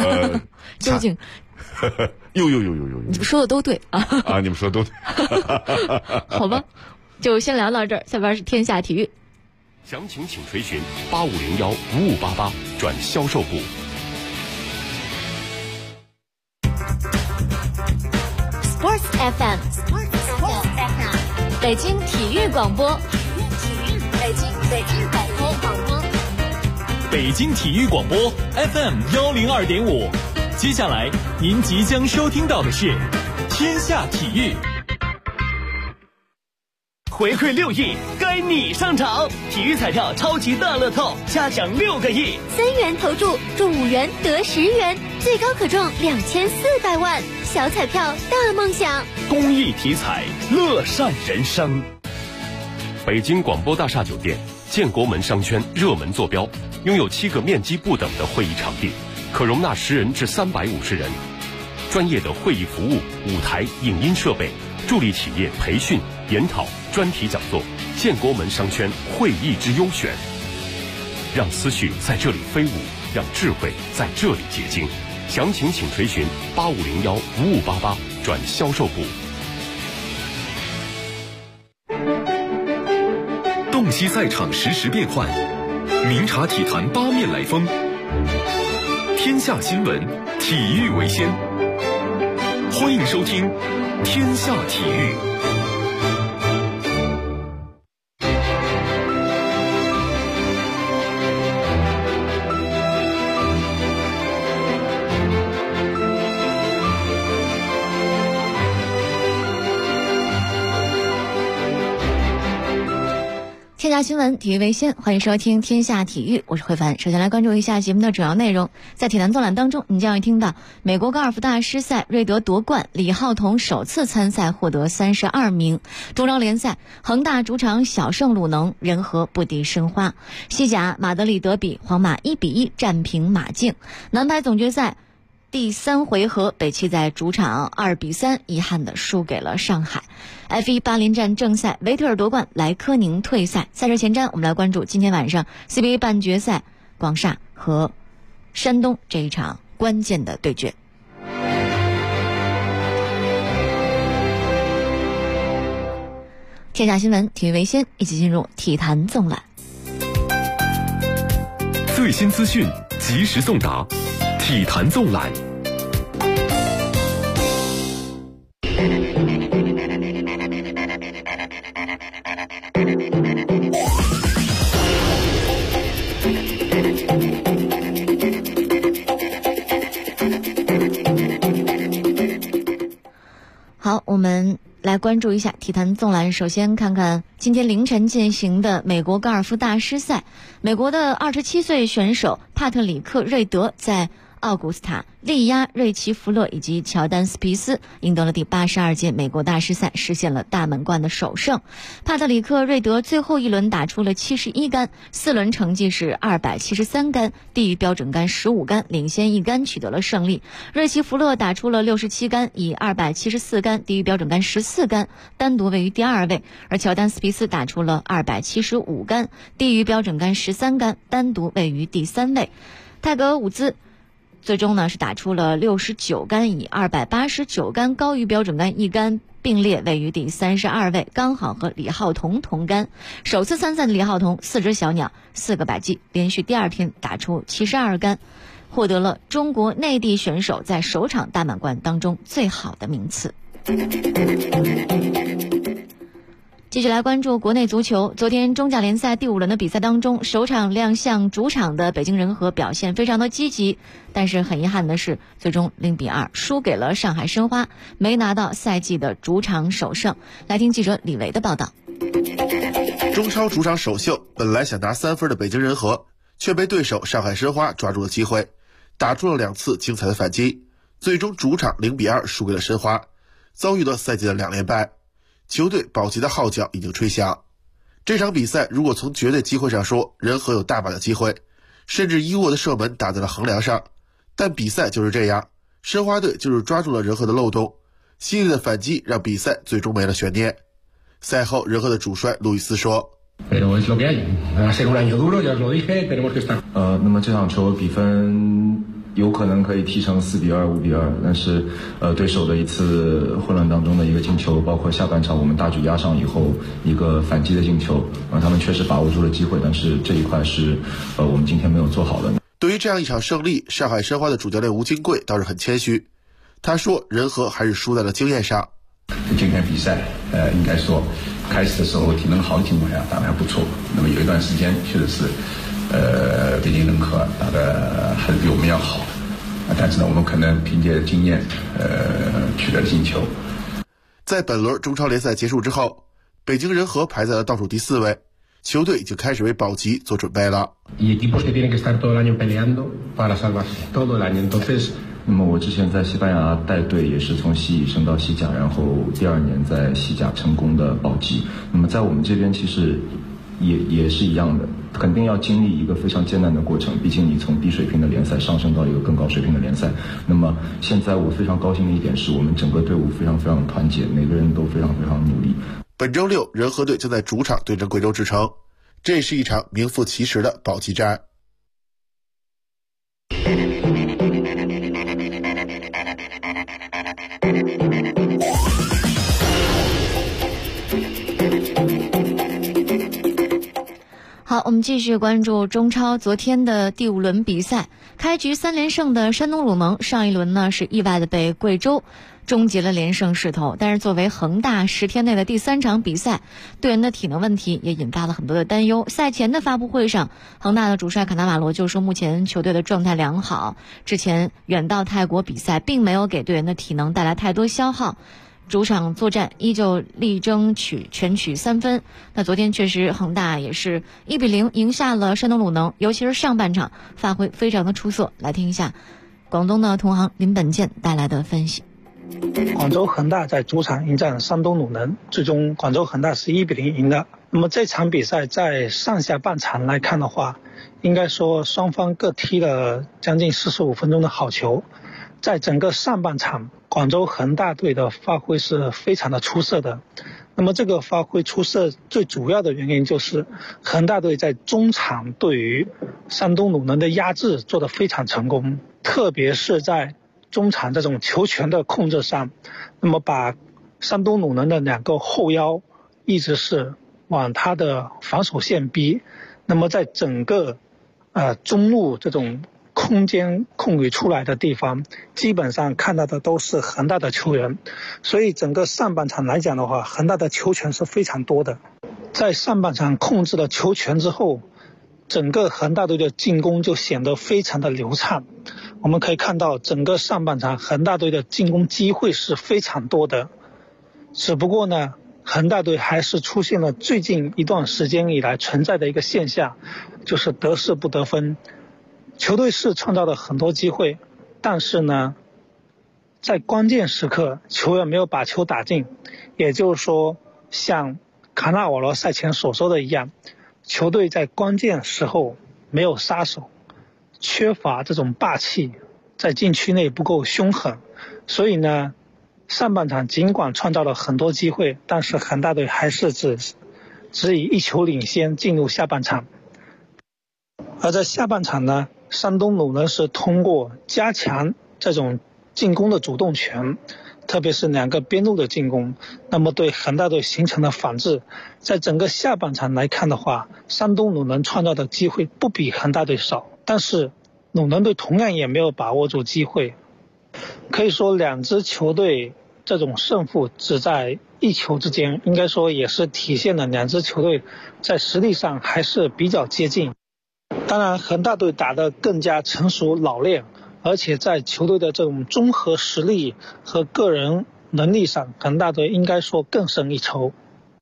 究竟有， 你们说的都对啊啊，你们说的都对。 好吧，就先聊到这儿，下边是天下体育。 详情请垂询8501-5588转销售部。 Sports FM， 北京体育广播，北京广播， 北京体育广播 FM102.5。接下来您即将收听到的是天下体育。 回馈6亿，该你上场！体育彩票超级大乐透，嘉奖6个亿 ，3元投注，中5元得10元，最高可中2400万，小彩票大梦想。 公益体彩，乐善人生。 北京广播大厦酒店建国门商圈热门坐标，拥有7个面积不等的会议场地，可容纳10人至350人，专业的会议服务、舞台、影音设备，助力企业培训、研讨、专题讲座。建国门商圈会议之优选，让思绪在这里飞舞，让智慧在这里结晶。详情请垂询8501-5588转销售部。 洞悉赛场实时变幻，明察体坛八面来风。天下新闻，体育为先。欢迎收听天下体育。 天下新闻，体育为先，欢迎收听天下体育，我是慧凡。首先来关注一下节目的主要内容。在体坛纵览当中，你将会听到美国高尔夫大师赛瑞德夺冠，李浩彤首次参赛获得32名。中超联赛，恒大主场小胜鲁能，人和不敌申花。西甲马德里德比，皇马1-1战平马竞。男排总决赛第3回合，北汽在主场2-3遗憾地输给了上海。F1 巴林站正赛，维特尔夺冠，莱科宁退赛。赛事前瞻，我们来关注今天晚上 CBA 半决赛广厦和山东这一场关键的对决。天下新闻，体育为先，一起进入体坛纵览。 最新资讯，及时送达，体坛纵览。 好，我们来关注一下体坛纵览。首先看看今天凌晨进行的美国高尔夫大师赛，美国的27岁选手帕特里克·瑞德在奥古斯塔力压瑞奇·福勒以及乔丹·斯皮斯，赢得了第82届美国大师赛，实现了大满贯的首胜。帕特里克·瑞德最后一轮打出了71杆，4轮成绩是273杆，低于标准杆15杆，领先1杆取得了胜利。瑞奇·福勒打出了67杆，以274杆，低于标准杆14杆，单独位于第2位。而乔丹·斯皮斯打出了275杆，低于标准杆13杆，单独位于第3位。泰格·伍兹最终呢是打出了69杆，以289杆高于标准杆1杆，并列位于第32位，刚好和李浩彤同杆。首次参赛的李浩彤4只小鸟4个百击，连续第2天打出72杆，获得了中国内地选手在首场大满贯当中最好的名次。继续来关注国内足球。昨天中甲联赛第5轮的比赛当中，首场亮相主场的北京人和表现非常的积极，但是很遗憾的是最终0-2输给了上海申花，没拿到赛季的主场首胜。来听记者李维的报道。 中超主场首秀，本来想拿3分的北京人和却被对手上海申花抓住了机会，打出了2次精彩的反击，最终主场0-2输给了申花，遭遇了赛季的2连败。球队保级的号角已经吹响。这场比赛如果从绝对机会上说，人和有大把的机会，甚至伊沃的射门打在了横梁上，但比赛就是这样，申花队就是抓住了人和的漏洞，犀利的反击让比赛最终没了悬念。赛后人和的主帅路易斯说， 那么这场球比分有可能可以踢成4-2、5-2，但是对手的一次混乱当中的一个进球，包括下半场我们大局压上以后一个反击的进球，他们确实把握住了机会，但是这一块是我们今天没有做好的。 对于这样一场胜利，上海申花的主教练吴金贵倒是很谦虚，他说人和还是输在了经验上。 今天比赛应该说开始的时候体能好的情况下打得还不错，那么有一段时间确实是北京人和打得还是比我们要好，但是呢我们可能凭借经验取得了进球。 在本轮中超联赛结束之后，北京人和排在了倒数第4位，球队已经开始为保级做准备了。 那么我之前在西班牙带队也是从西乙升到西甲，然后第2年在西甲成功的保级。那么在我们这边其实也是一样的，肯定要经历一个非常艰难的过程，毕竟你从低水平的联赛上升到一个更高水平的联赛。那么现在我非常高兴的一点是我们整个队伍非常非常团结，每个人都非常非常努力。 本周6人和队将在主场对阵贵州智诚，这是一场名副其实的保级战。 好，我们继续关注中超昨天的第5轮比赛。开局3连胜的山东鲁能，上一轮呢是意外的被贵州终结了连胜势头，但是作为恒大10天内的第3场比赛，队员的体能问题也引发了很多的担忧。赛前的发布会上，恒大的主帅卡纳瓦罗就说，目前球队的状态良好，之前远到泰国比赛并没有给队员的体能带来太多消耗，主场作战依旧力争全取3分。那昨天确实恒大也是1-0赢下了山东鲁能，尤其是上半场发挥非常的出色。来听一下广东的同行林本健带来的分析。 广州恒大在主场迎战山东鲁能，最终广州恒大是1-0赢的。那么这场比赛在上下半场来看的话，应该说双方各踢了将近45分钟的好球。在整个上半场，广州恒大队的发挥是非常的出色的。那么这个发挥出色最主要的原因就是恒大队在中场对于山东鲁能的压制做得非常成功，特别是在中场这种球权的控制上，那么把山东鲁能的2个后腰一直是往他的防守线逼，那么在整个中路这种空间空余出来的地方，基本上看到的都是恒大的球员，所以整个上半场来讲的话，恒大的球权是非常多的。在上半场控制了球权之后，整个恒大队的进攻就显得非常的流畅。我们可以看到整个上半场恒大队的进攻机会是非常多的，只不过呢，恒大队还是出现了最近一段时间以来存在的一个现象，就是得势不得分。球队是创造了很多机会，但是呢，在关键时刻球员没有把球打进，也就是说像卡纳瓦罗赛前所说的一样，球队在关键时候没有杀手，缺乏这种霸气，在禁区内不够凶狠，所以呢，上半场尽管创造了很多机会，但是恒大队还是只以1球领先进入下半场。而在下半场呢，山东鲁能是通过加强这种进攻的主动权，特别是2个边路的进攻，那么对恒大队形成了反制。在整个下半场来看的话，山东鲁能创造的机会不比恒大队少，但是鲁能队同样也没有把握住机会。可以说2支球队这种胜负只在1球之间，应该说也是体现了2支球队在实力上还是比较接近。当然恒大队打得更加成熟老练，而且在球队的这种综合实力和个人能力上，恒大队应该说更胜一筹。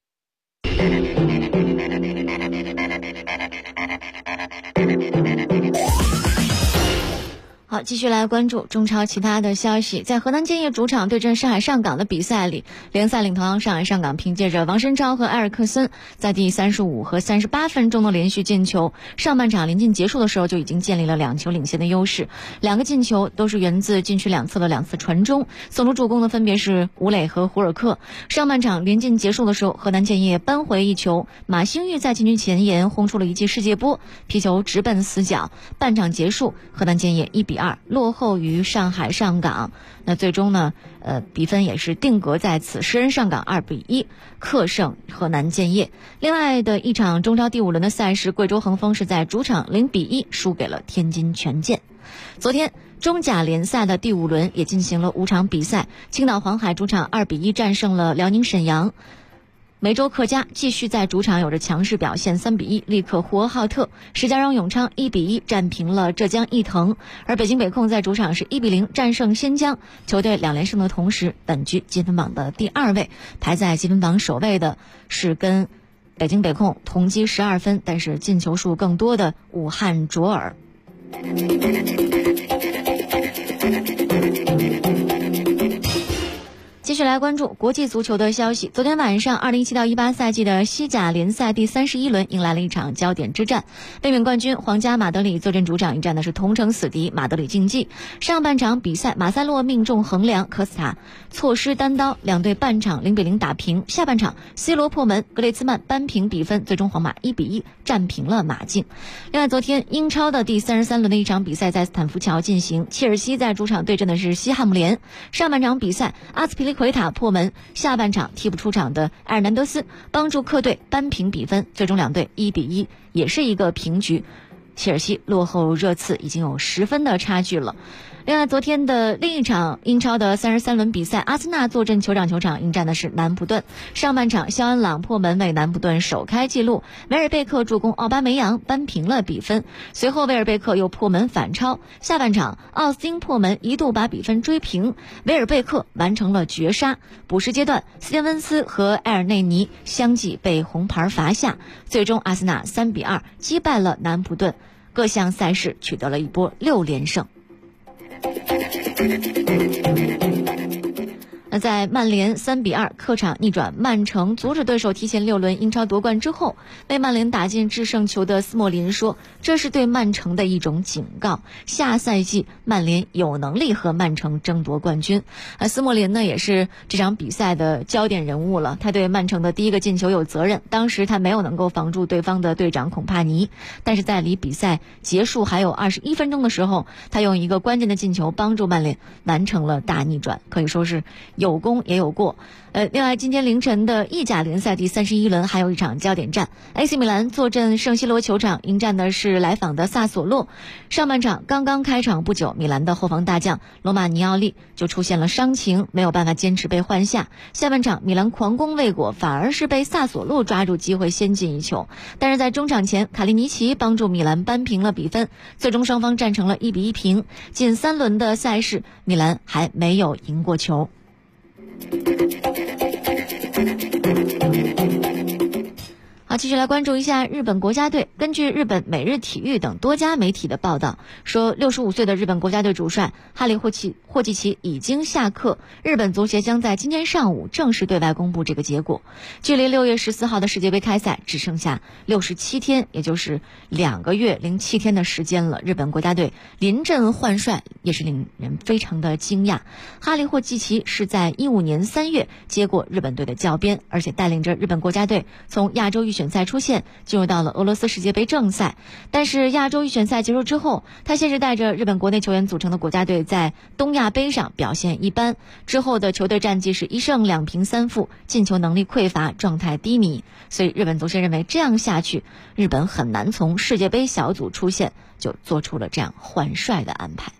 好，继续来关注中超其他的消息。在河南建业主场对阵上海上港的比赛里，联赛领头羊上海上港凭借着王申超和埃尔克森在第35和38分钟的连续进球，上半场临近结束的时候就已经建立了2球领先的优势。2个进球都是源自禁区两侧的2次传中，送出助攻的分别是吴磊和胡尔克。上半场临近结束的时候，河南建业扳回1球，马兴玉在禁区前沿轰出了一记世界波，皮球直奔死角。半场结束，河南建业1-2 3-2落后于上海上港。那最终呢比分也是定格在此，诗人上港2-1客胜河南建业。另外的一场中超第5轮的赛事，贵州恒丰是在主场0-1输给了天津权健。昨天中甲联赛的第5轮也进行了5场比赛，青岛黄海主场2-1战胜了辽宁沈阳。梅州客家继续在主场有着强势表现，3-1力克呼和浩特。石家庄永昌1-1战平了浙江毅腾，而北京北控在主场是1-0战胜新疆。球队2连胜的同时，本局积分榜的第2位，排在积分榜首位的是跟北京北控同积12分，但是进球数更多的武汉卓尔。继续来关注国际足球的消息。昨天晚上2017-18赛季的西甲联赛第31轮迎来了一场焦点之战，卫冕冠军皇家马德里坐镇主场迎战的是同城死敌马德里竞技。上半场比赛，马塞洛命中横梁，科斯塔错失单刀，两队半场0-0打平。下半场 C 罗破门，格列兹曼扳平比分，最终皇马1-1战平了马竞。另外，昨天英超的第33轮的一场比赛在斯坦福桥进行，切尔西在主场对阵的是西汉姆联。上半场比赛，阿斯皮利奎塔破门，下半场替补出场的埃尔南德斯帮助客队扳平比分，最终两队1-1，也是一个平局。切尔西落后热刺已经有10分的差距了。另外，昨天的另一场英超的33轮比赛，阿森纳坐镇酋长迎战的是南普顿。上半场，肖恩朗破门为南普顿首开纪录，维尔贝克助攻奥巴梅扬扳平了比分。随后，维尔贝克又破门反超。下半场，奥斯汀破门一度把比分追平，维尔贝克完成了绝杀。补时阶段，斯蒂文斯和埃尔内尼相继被红牌罚下，最终阿森纳3-2击败了南普顿，各项赛事取得了一波6连胜。那在曼联3-2客场逆转曼城，阻止对手提前6轮英超夺冠之后，被曼联打进制胜球的斯莫林说，这是对曼城的一种警告，下赛季曼联有能力和曼城争夺冠军。斯莫林呢也是这场比赛的焦点人物了，他对曼城的第一个进球有责任，当时他没有能够防住对方的队长孔帕尼，但是在离比赛结束还有21分钟的时候，他用一个关键的进球帮助曼联完成了大逆转，可以说是有功也有过。另外今天凌晨的意甲联赛第31轮还有一场焦点战， AC 米兰坐镇圣西罗球场迎战的是来访的萨索洛。上半场刚刚开场不久，米兰的后防大将罗马尼奥利就出现了伤情，没有办法坚持被换下。下半场米兰狂攻未果，反而是被萨索洛抓住机会先进一球，但是在中场前卡利尼奇帮助米兰扳平了比分，最终双方战成了1-1平。近3轮的赛事，米兰还没有赢过球。好，继续来关注一下日本国家队。根据日本每日体育等多家媒体的报道说，65岁的日本国家队主帅哈里霍季奇已经下课，日本足协将在今天上午正式对外公布这个结果。距离6月14号的世界杯开赛只剩下67天，也就是2个月07天的时间了。日本国家队临阵换帅也是令人非常的惊讶。哈里霍季奇是在15年3月接过日本队的教鞭，而且带领着日本国家队从亚洲预选赛出线，进入到了俄罗斯世界杯正赛。但是亚洲预选赛结束之后，他先是带着日本国内球员组成的国家队在东亚杯上表现一般，之后的球队战绩是1胜2平3负，进球能力匮乏，状态低迷。所以日本足协认为这样下去，日本很难从世界杯小组出线，就做出了这样换帅的安排。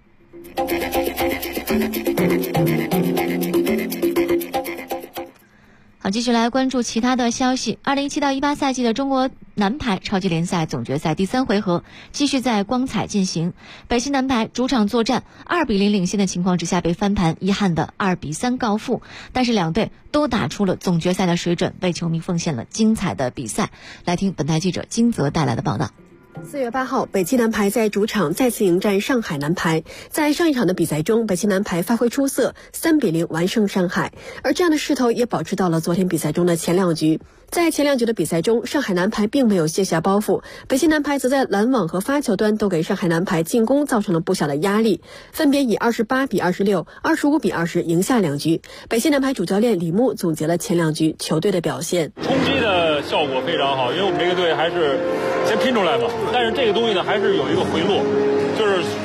好，继续来关注其他的消息。2017-18赛季的中国男排超级联赛总决赛第3回合继续在光彩进行，北京男排主场作战2-0领先的情况之下被翻盘，遗憾的2-3告负，但是两队都打出了总决赛的水准，为球迷奉献了精彩的比赛。来听本台记者金泽带来的报道。 4月8号，北京男排在主场再次迎战上海男排。在上一场的比赛中，北京男排发挥出色，3-0完胜上海。而这样的势头也保持到了昨天比赛中的前2局。在前2局的比赛中，上海男排并没有卸下包袱，北京男排则在拦网和发球端都给上海男排进攻造成了不小的压力，分别以28-26、25-20赢下2局。北京男排主教练李牧总结了前2局球队的表现。 冲击的效果非常好，因为我们这个队还是先拼出来嘛，但是这个东西呢还是有一个回落，就是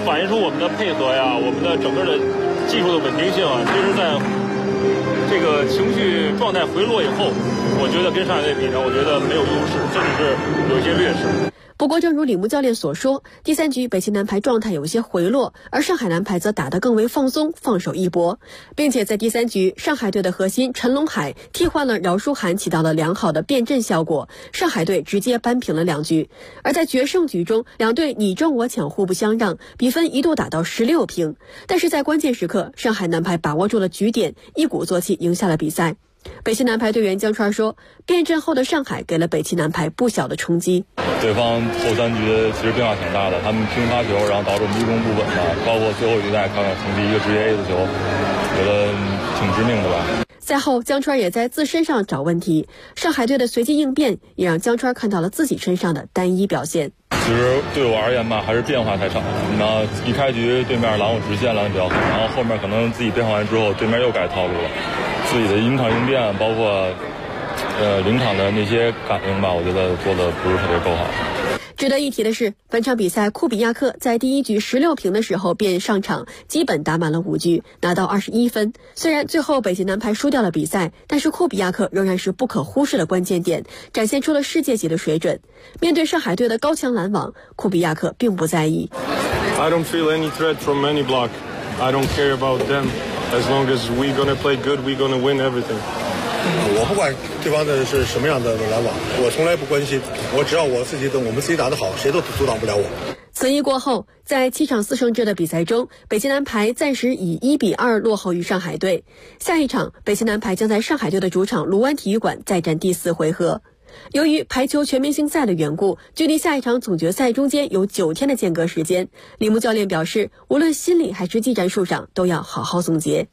反映出我们的配合呀，我们的整个的技术的稳定性啊，其实在这个情绪状态回落以后，我觉得跟上海队比呢，我觉得没有优势，甚至是有一些劣势。 不过正如李木教练所说，第3局北京男排状态有些回落，而上海男排则打得更为放松，放手一搏，并且在第3局上海队的核心陈龙海替换了饶书涵，起到了良好的变阵效果，上海队直接扳平了2局。而在决胜局中，两队你争我抢，互不相让，比分一度打到16平，但是在关键时刻，上海男排把握住了局点，一鼓作气赢下了比赛。北汽男排队员江川说，变阵后的上海给了北汽男排不小的冲击。 对方后3局其实变化挺大的，他们拼发球，然后导致我们立功不稳嘛，包括最后一代看看从第一个直接 A 的球，觉得挺致命的吧。 赛后江川也在自身上找问题，上海队的随机应变也让江川看到了自己身上的单一表现。 其实对我而言吧，还是变化太少。那一开局对面拦我直线拦得比较好，然后后面可能自己变化完之后，对面又改套路了，自己的临场应变，包括临场的那些感应吧，我觉得做的不是特别够好。 值得一提的是，本场比赛库比亚克在第1局16平的时候便上场，基本打满了5局，拿到21分。虽然最后北京男排输掉了比赛，但是库比亚克仍然是不可忽视的关键点，展现出了世界级的水准。面对上海队的高墙拦网，库比亚克并不在意。 I don't feel any threat from any block. I don't care about them. As long as we gonna play good, we gonna win everything. 我不管对方的是什么样的拦网，我从来不关心，我只要我们自己打得好，谁都阻挡不了我。 此役过后，在7场4胜制的比赛中，北京男排暂时以1-2落后于上海队。下一场，北京男排将在上海队的主场卢湾体育馆再战第4回合。由于排球全明星赛的缘故，距离下一场总决赛中间有9天的间隔时间。李木教练表示，无论心理还是技战术上，都要好好总结。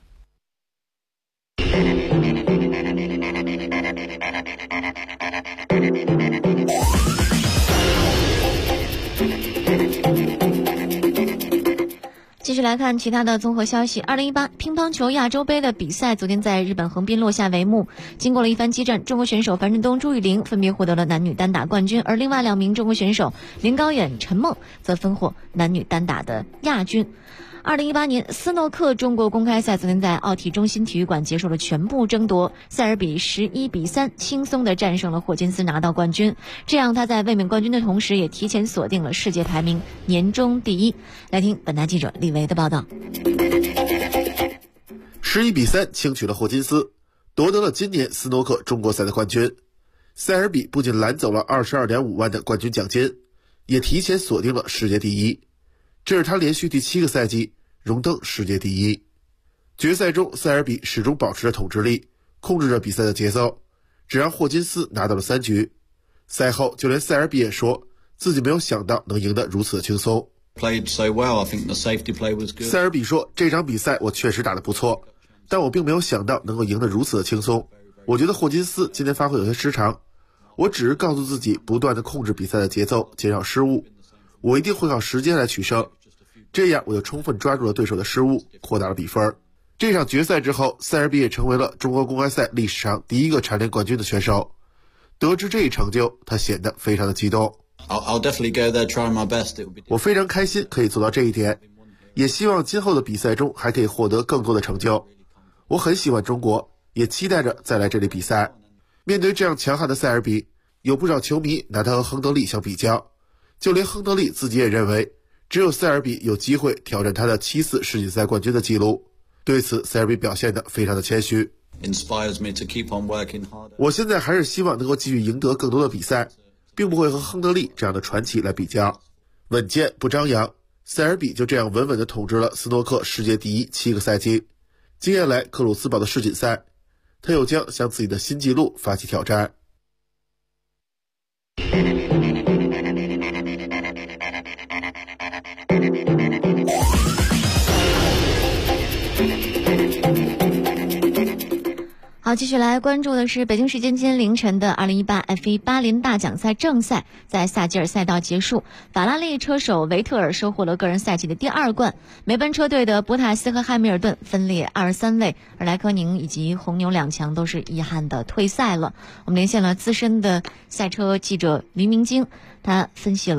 继续来看其他的综合消息。2018乒乓球亚洲杯的比赛昨天在日本横滨落下帷幕。经过了一番激战，中国选手樊振东、朱雨玲分别获得了男女单打冠军，而另外2名中国选手林高远、陈梦则分获男女单打的亚军。2018年斯诺克中国公开赛昨天在奥体中心体育馆结束了全部争夺，塞尔比11-3轻松地战胜了霍金斯，拿到冠军。这样他在卫冕冠军的同时，也提前锁定了世界排名年终第1。来听本台记者李维的报道。 11-3轻取了霍金斯，夺得了今年斯诺克中国赛的冠军。塞尔比不仅揽走了22.5万的冠军奖金，也提前锁定了世界第1。这是他连续第7个赛季荣登世界第1。决赛中，塞尔比始终保持着统治力，控制着比赛的节奏，只让霍金斯拿到了3局。赛后，就连塞尔比也说自己没有想到能赢得如此的轻松。塞尔比说，这场比赛我确实打得不错，但我并没有想到能够赢得如此的轻松。我觉得霍金斯今天发挥有些失常，我只是告诉自己不断地控制比赛的节奏，减少失误，我一定会靠时间来取胜，这样我就充分抓住了对手的失误，扩大了比分。这场决赛之后，塞尔比也成为了中国公开赛历史上第1个蝉联冠军的选手。得知这一成就，他显得非常的激动。 I'll definitely go there, try my best. 我非常开心可以做到这一点，也希望今后的比赛中还可以获得更多的成就。我很喜欢中国，也期待着再来这里比赛。面对这样强悍的塞尔比，有不少球迷拿他和亨德利相比较，就连亨德利自己也认为只有塞尔比有机会挑战他的7次世锦赛冠军的记录。对此，塞尔比表现得非常的谦虚。我现在还是希望能够继续赢得更多的比赛，并不会和亨德利这样的传奇来比较。稳健不张扬，塞尔比就这样稳稳地统治了斯诺克世界第1 7个赛季。接下来克鲁斯堡的世锦赛，他又将向自己的新纪录发起挑战。 好，继续来关注的是北京时间今天凌晨的2018 F1 巴林大奖赛正赛，在萨基尔赛道结束，法拉利车手维特尔收获了个人赛季的第2冠，梅奔车队的博塔斯和汉密尔顿分列23位，而莱科宁以及红牛2强都是遗憾的退赛了。我们连线了资深的赛车记者黎明京，他分析了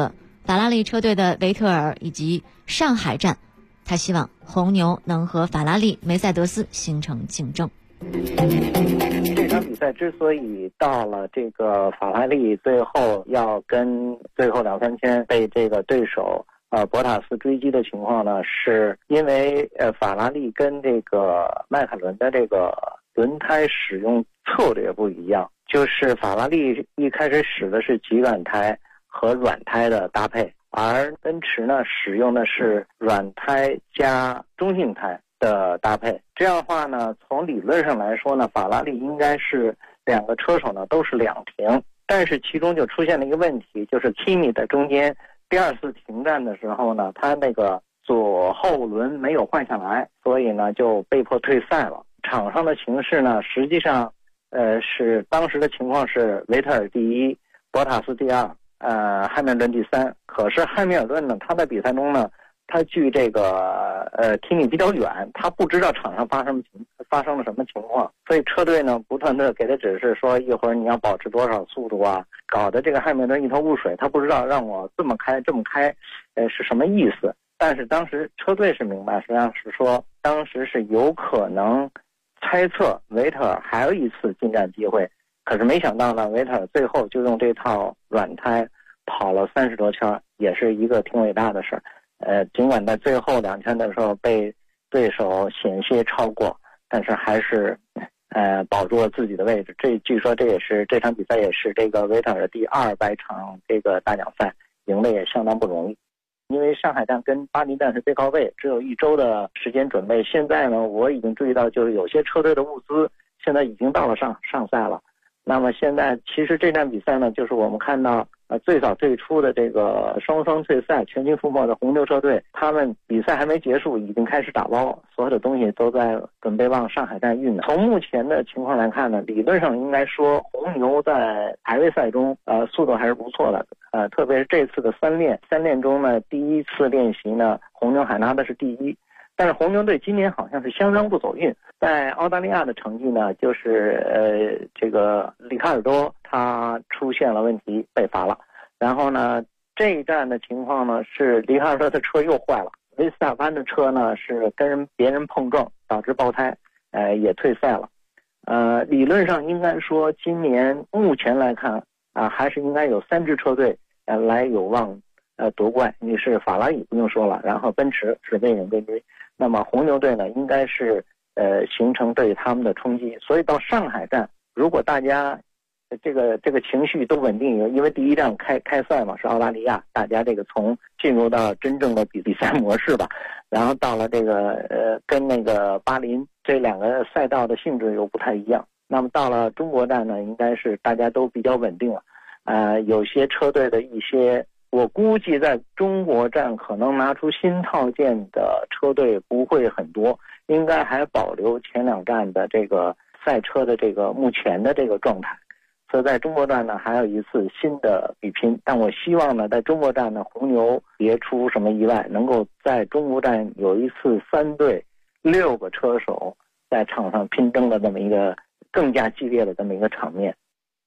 法拉利车队的维特尔以及上海站，他希望红牛能和法拉利、梅赛德斯形成竞争。 这场比赛之所以到了这个法拉利最后要跟最后2-3圈被这个对手博塔斯追击的情况呢，是因为法拉利跟这个迈凯伦的这个轮胎使用策略不一样，就是法拉利一开始使的是极软胎和软胎的搭配，而奔驰呢使用的是软胎加中性胎的搭配。这样的话呢，从理论上来说呢，法拉利应该是2个车手呢都是两停，但是其中就出现了一个问题，就是 Kimi 在中间第2次停站的时候呢，他那个左后轮没有换下来，所以呢就被迫退赛了。场上的情势呢，实际上是当时的情况是维特尔第1，博塔斯第2，汉密尔顿第3。可是汉密尔顿呢，他在比赛中呢，他距这个Kimi 比较远，他不知道场上发生了什么情况，所以车队呢不断的给他指示说，一会儿你要保持多少速度啊，搞得这个汉密尔顿一头雾水，他不知道让我这么开是什么意思。但是当时车队是明白，实际上是说当时是有可能猜测维特尔还有一次进站机会，可是没想到呢，维特尔最后就用这套软胎跑了30多圈，也是一个挺伟大的事儿。尽管在最后2圈的时候被对手险些超过，但是还是保住了自己的位置。据说这也是这场比赛也是这个维特尔的第200场这个大奖赛，赢的也相当不容易。因为上海站跟巴黎站是背靠背，只有1周的时间准备。现在呢，我已经注意到，就是有些车队的物资现在已经到了上赛了。那么现在其实这站比赛呢，就是我们看到最早退出的这个双退赛全军覆没的红牛车队，他们比赛还没结束，已经开始打包，所有的东西都在准备往上海站运呢。从目前的情况来看呢，理论上应该说红牛在排位赛中速度还是不错的，特别是这次的三练中呢，第1次练习呢，红牛还拿的是第1。但是红牛队今年好像是相当不走运，在澳大利亚的成绩呢，就是这个里卡尔多他出现了问题被罚了，然后呢这一站的情况呢是里卡尔多的车又坏了，维斯塔潘的车呢是跟别人碰撞导致爆胎，也退赛了。理论上应该说今年目前来看还是应该有3支车队来有望夺冠，你是法拉利不用说了，然后奔驰是未人归追，那么红牛队呢应该是形成对他们的冲击。所以到上海站，如果大家这个情绪都稳定，因为第1站开赛嘛，是澳大利亚，大家这个从进入到真正的比赛模式吧，然后到了这个跟那个巴林这2个赛道的性质又不太一样。那么到了中国站呢，应该是大家都比较稳定了，有些车队的一些。我估计在中国站可能拿出新套件的车队不会很多，应该还保留前2站的这个赛车的这个目前的这个状态。所以在中国站呢还有一次新的比拼，但我希望呢在中国站呢红牛别出什么意外，能够在中国站有一次3队6个车手在场上拼争的这么一个更加激烈的这么一个场面。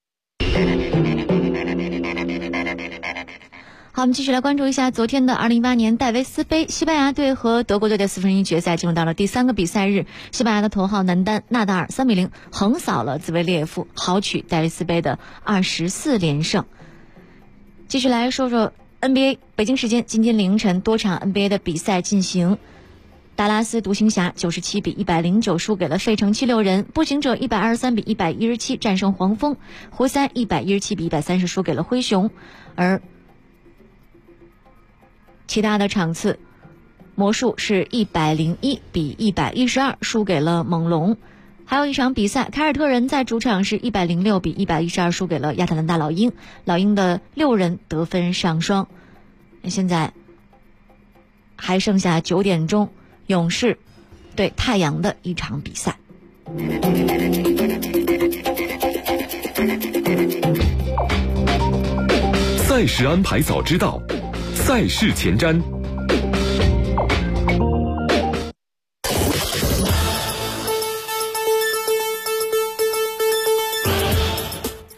好，我们继续来关注一下昨天的2018年戴维斯杯，西班牙队和德国队的1/4决赛进入到了第3个比赛日。西班牙的头号男单纳达尔3比0横扫了兹维列夫，豪取戴维斯杯的24连胜。继续来说说 NBA， 北京时间今天凌晨多场 NBA 的比赛进行。达拉斯独行侠97比109输给了费城76人，步行者123比117战胜黄蜂，活塞117比130输给了灰熊，而其他的场次，魔术是101比112输给了猛龙。还有一场比赛，凯尔特人在主场是106比112输给了亚特兰大老鹰，老鹰的6人得分上双。现在还剩下9点钟勇士对太阳的一场比赛。 赛事安排早知道，赛事前瞻。 赛事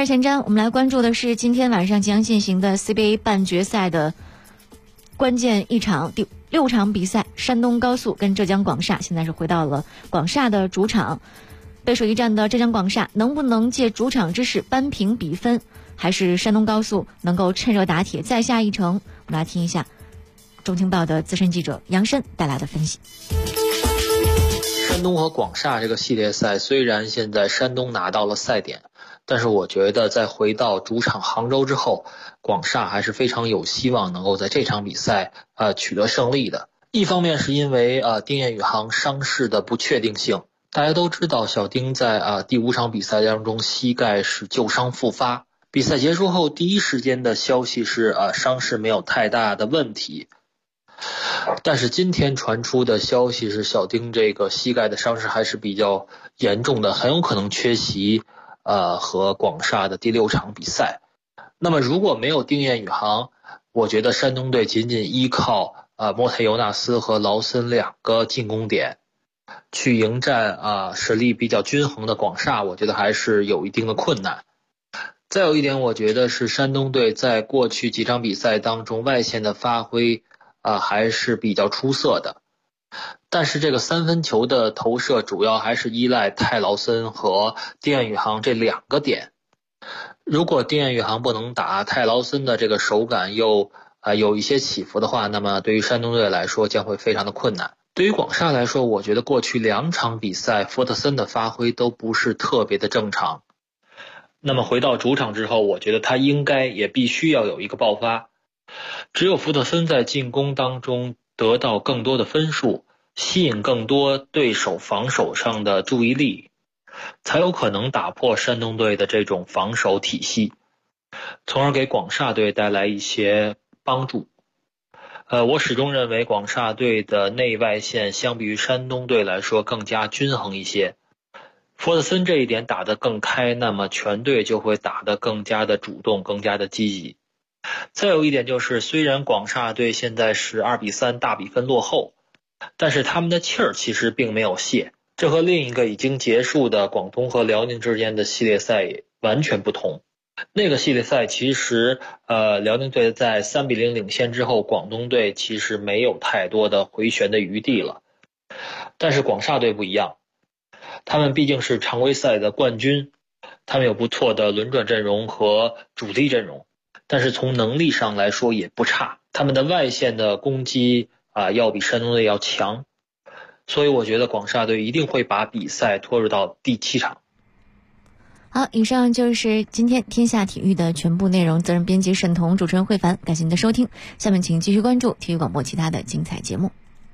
前瞻，我们来关注的是今天晚上即将进行的 CBA 半决赛的关键一场第6场比赛，山东高速跟浙江广厦现在是回到了广厦的主场。背水一战的浙江广厦能不能借主场之势扳平比分，还是山东高速能够趁热打铁再下一城？我们来听一下中青报的资深记者杨申带来的分析。 山东和广厦这个系列赛，虽然现在山东拿到了赛点，但是我觉得在回到主场杭州之后，广厦还是非常有希望能够在这场比赛取得胜利的。一方面是因为丁彦雨航伤势的不确定性，大家都知道小丁在第5场比赛当中膝盖是旧伤复发，比赛结束后第一时间的消息是伤势没有太大的问题。但是今天传出的消息是小丁这个膝盖的伤势还是比较严重的，很有可能缺席和广厦的第6场比赛。那么如果没有丁彦雨航，我觉得山东队仅仅依靠莫泰尤纳斯和劳森2个进攻点去迎战实力比较均衡的广厦，我觉得还是有一定的困难。再有一点，我觉得是山东队在过去几场比赛当中外线的发挥还是比较出色的，但是这个3分球的投射主要还是依赖泰劳森和丁彦雨航这2个点。如果丁彦雨航不能打，泰劳森的这个手感又有一些起伏的话，那么对于山东队来说将会非常的困难。对于广厦来说，我觉得过去2场比赛福特森的发挥都不是特别的正常，那么回到主场之后，我觉得他应该也必须要有一个爆发。只有福特森在进攻当中得到更多的分数，吸引更多对手防守上的注意力，才有可能打破山东队的这种防守体系，从而给广厦队带来一些帮助。我始终认为广厦队的内外线相比于山东队来说更加均衡一些，福特森这一点打得更开，那么全队就会打得更加的主动，更加的积极。再有一点就是，虽然广厦队现在是2-3大比分落后，但是他们的气儿其实并没有泄，这和另一个已经结束的广东和辽宁之间的系列赛也完全不同。那个系列赛其实辽宁队在3-0领先之后，广东队其实没有太多的回旋的余地了，但是广厦队不一样，他们毕竟是常规赛的冠军，他们有不错的轮转阵容和主力阵容，但是从能力上来说也不差，他们的外线的攻击要比山东队要强，所以我觉得广厦队一定会把比赛拖入到第7场。 好，以上就是今天天下体育的全部内容，责任编辑沈彤，主持人慧凡，感谢您的收听，下面请继续关注体育广播其他的精彩节目。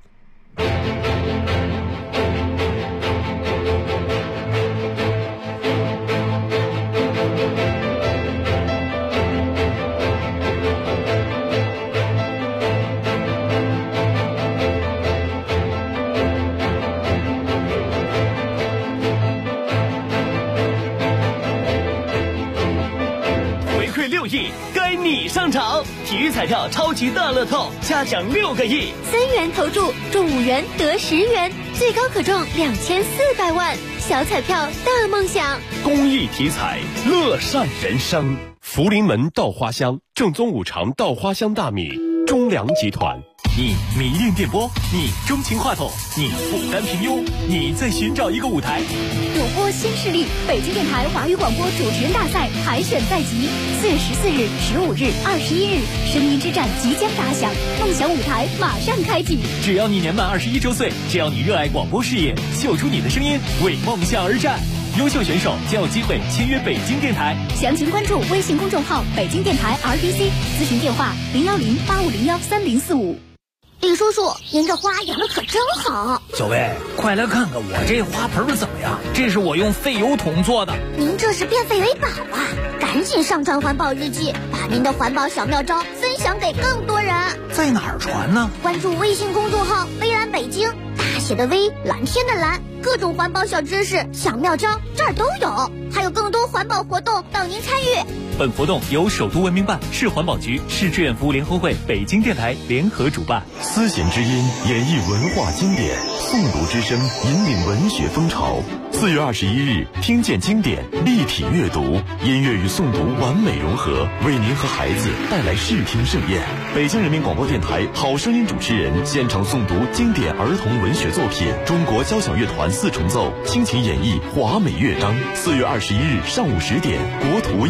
该你上场！体育彩票超级大乐透，嘉奖6个亿 ，3元投注中5元得10元，最高可中2400万。小彩票大梦想， 公益体彩，乐善人生。福临门稻花香，正宗5常稻花香大米，中粮集团。 你迷恋电波，你钟情话筒，你不甘平庸，你在寻找一个舞台。 主播新势力，北京电台华语广播主持人大赛海选在即，4月14日、15日、21日，声音之战即将打响，梦想舞台马上开启。 只要你年满21周岁，只要你热爱广播事业，秀出你的声音，为梦想而战。优秀选手将有机会签约北京电台。 详情关注微信公众号北京电台 RTC， 咨询电话010-8501-3045。 李叔叔，您这花养的可真好。 小薇，快来看看我这花盆怎么样？这是我用废油桶做的。 您这是变废为宝啊！赶紧上传环保日记，把您的环保小妙招分享给更多人。 在哪儿传呢？ 关注微信公众号微蓝北京，大写的微，蓝天的蓝，各种环保小知识、小妙招这儿都有，还有更多环保活动等您参与。 本活动由首都文明办、市环保局、市志愿服务联合会、北京电台联合主办。 思贤之音演绎文化经典，诵读之声引领文学风潮。思 4月21日，听见经典，立体阅读，音乐与诵读完美融合，为您和孩子带来视听盛宴。北京人民广播电台好声音主持人现场诵读经典儿童文学作品，中国交响乐团4重奏倾情演绎华美乐章。4月21日上午10点，国图